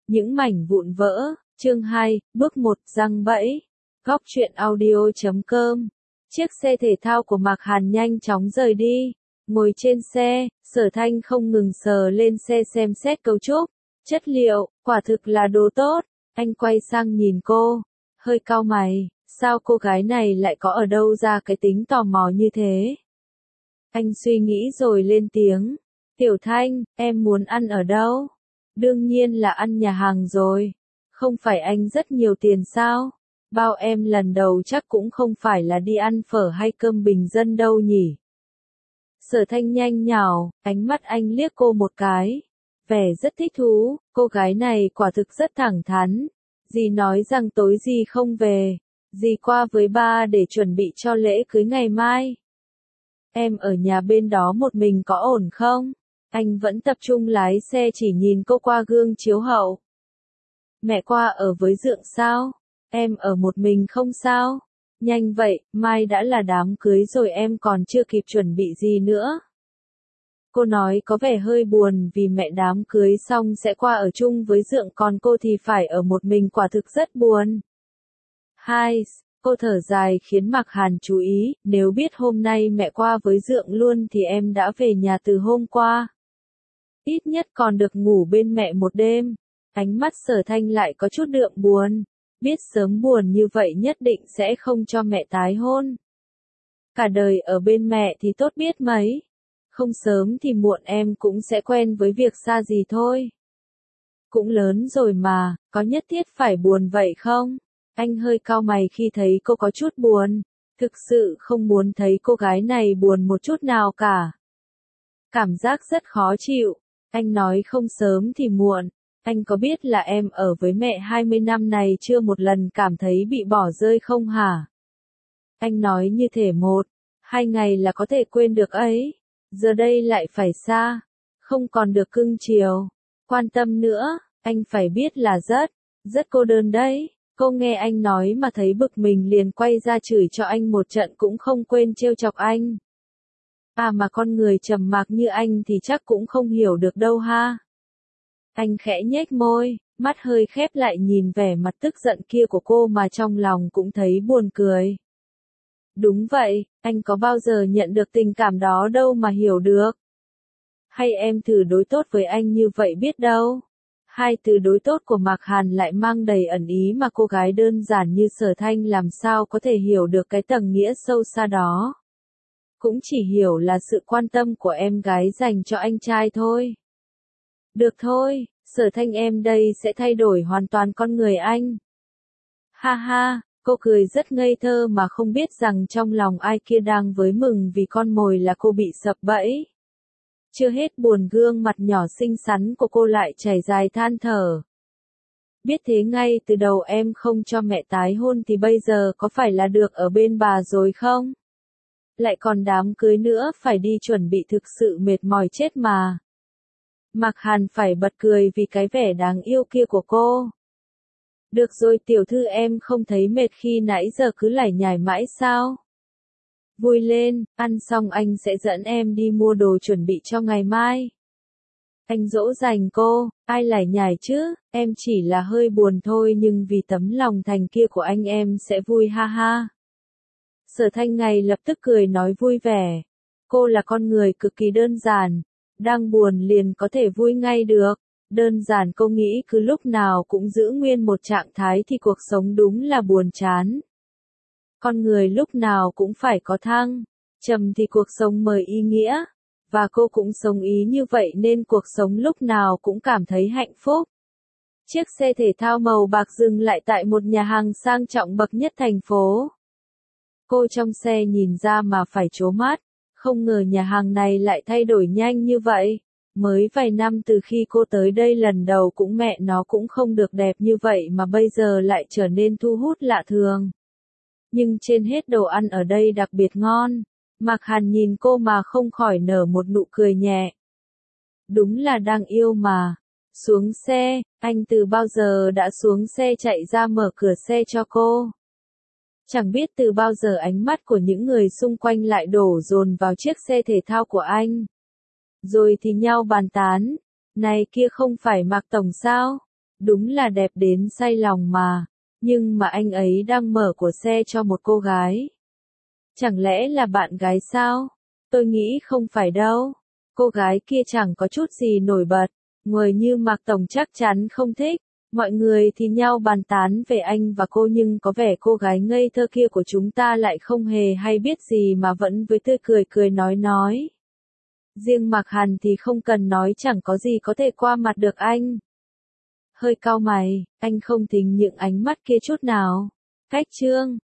Những mảnh vụn vỡ, chương 2, bước 1, giăng bẫy. Góc truyện audio.com. Chiếc xe thể thao của Mạc Hàn nhanh chóng rời đi. Ngồi trên xe, Sở Thanh không ngừng sờ lên xe xem xét cấu trúc, chất liệu, quả thực là đồ tốt. Anh quay sang nhìn cô, hơi cau mày, sao cô gái này lại có ở đâu ra cái tính tò mò như thế? Anh suy nghĩ rồi lên tiếng, Tiểu Thanh, em muốn ăn ở đâu? Đương nhiên là ăn nhà hàng rồi. Không phải anh rất nhiều tiền sao? Bao em lần đầu chắc cũng không phải là đi ăn phở hay cơm bình dân đâu nhỉ? Sở Thanh nhanh nhào, ánh mắt anh liếc cô một cái. Vẻ rất thích thú, cô gái này quả thực rất thẳng thắn. Dì nói rằng tối dì không về. Dì qua với ba để chuẩn bị cho lễ cưới ngày mai. Em ở nhà bên đó một mình có ổn không? Anh vẫn tập trung lái xe chỉ nhìn cô qua gương chiếu hậu. Mẹ qua ở với Dượng sao? Em ở một mình không sao? Nhanh vậy, mai đã là đám cưới rồi em còn chưa kịp chuẩn bị gì nữa. Cô nói có vẻ hơi buồn vì mẹ đám cưới xong sẽ qua ở chung với Dượng còn cô thì phải ở một mình quả thực rất buồn. Hai, cô thở dài khiến Mạc Hàn chú ý, nếu biết hôm nay mẹ qua với Dượng luôn thì em đã về nhà từ hôm qua. Ít nhất còn được ngủ bên mẹ một đêm. Ánh mắt Sở Thanh lại có chút đượm buồn. Biết sớm buồn như vậy nhất định sẽ không cho mẹ tái hôn. Cả đời ở bên mẹ thì tốt biết mấy. Không sớm thì muộn em cũng sẽ quen với việc xa gì thôi. Cũng lớn rồi mà, có nhất thiết phải buồn vậy không? Anh hơi cau mày khi thấy cô có chút buồn. Thực sự không muốn thấy cô gái này buồn một chút nào cả. Cảm giác rất khó chịu. Anh nói không sớm thì muộn. Anh có biết là em ở với mẹ 20 năm này chưa một lần cảm thấy bị bỏ rơi không hả? Anh nói như thể 1-2 ngày là có thể quên được ấy. Giờ đây lại phải xa. Không còn được cưng chiều. Quan tâm nữa. Anh phải biết là rất cô đơn đấy. Cô nghe anh nói mà thấy bực mình liền quay ra chửi cho anh một trận cũng không quên trêu chọc anh. À mà con người trầm mặc như anh thì chắc cũng không hiểu được đâu ha. Anh khẽ nhếch môi, mắt hơi khép lại nhìn vẻ mặt tức giận kia của cô mà trong lòng cũng thấy buồn cười. Đúng vậy, anh có bao giờ nhận được tình cảm đó đâu mà hiểu được. Hay em thử đối tốt với anh như vậy biết đâu. Hai từ đối tốt của Mạc Hàn lại mang đầy ẩn ý mà cô gái đơn giản như Sở Thanh làm sao có thể hiểu được cái tầng nghĩa sâu xa đó. Cũng chỉ hiểu là sự quan tâm của em gái dành cho anh trai thôi. Được thôi, Sở Thanh em đây sẽ thay đổi hoàn toàn con người anh. Ha ha, cô cười rất ngây thơ mà không biết rằng trong lòng ai kia đang với mừng vì con mồi là cô bị sập bẫy. Chưa hết buồn gương mặt nhỏ xinh xắn của cô lại chảy dài than thở. Biết thế ngay từ đầu em không cho mẹ tái hôn thì bây giờ có phải là được ở bên bà rồi không? Lại còn đám cưới nữa phải đi chuẩn bị thực sự mệt mỏi chết mà. Mạc Hàn phải bật cười vì cái vẻ đáng yêu kia của cô. Được rồi tiểu thư em không thấy mệt khi nãy giờ cứ lải nhải mãi sao? Vui lên, ăn xong anh sẽ dẫn em đi mua đồ chuẩn bị cho ngày mai. Anh dỗ dành cô, ai lải nhải chứ, em chỉ là hơi buồn thôi nhưng vì tấm lòng thành kia của anh em sẽ vui ha ha. Sở Thanh ngay lập tức cười nói vui vẻ. Cô là con người cực kỳ đơn giản. Đang buồn liền có thể vui ngay được. Đơn giản cô nghĩ cứ lúc nào cũng giữ nguyên một trạng thái thì cuộc sống đúng là buồn chán. Con người lúc nào cũng phải có thăng trầm thì cuộc sống mới ý nghĩa. Và cô cũng sống ý như vậy nên cuộc sống lúc nào cũng cảm thấy hạnh phúc. Chiếc xe thể thao màu bạc dừng lại tại một nhà hàng sang trọng bậc nhất thành phố. Cô trong xe nhìn ra mà phải trố mắt. Không ngờ nhà hàng này lại thay đổi nhanh như vậy. Mới vài năm từ khi cô tới đây lần đầu cũng mẹ nó cũng không được đẹp như vậy mà bây giờ lại trở nên thu hút lạ thường. Nhưng trên hết đồ ăn ở đây đặc biệt ngon. Mạc Hàn nhìn cô mà không khỏi nở một nụ cười nhẹ. Đúng là đang yêu mà. Xuống xe, anh từ bao giờ đã xuống xe chạy ra mở cửa xe cho cô. Chẳng biết từ bao giờ ánh mắt của những người xung quanh lại đổ dồn vào chiếc xe thể thao của anh. Rồi thì nhau bàn tán. Này kia không phải Mạc Tổng sao? Đúng là đẹp đến say lòng mà. Nhưng mà anh ấy đang mở của xe cho một cô gái. Chẳng lẽ là bạn gái sao? Tôi nghĩ không phải đâu. Cô gái kia chẳng có chút gì nổi bật. Người như Mạc Tổng chắc chắn không thích. Mọi người thì nhau bàn tán về anh và cô nhưng có vẻ cô gái ngây thơ kia của chúng ta lại không hề hay biết gì mà vẫn với tươi cười cười nói. Riêng Mạc Hàn thì không cần nói chẳng có gì có thể qua mặt được anh. Hơi cau mày, anh không thính những ánh mắt kia chút nào. Cách trương.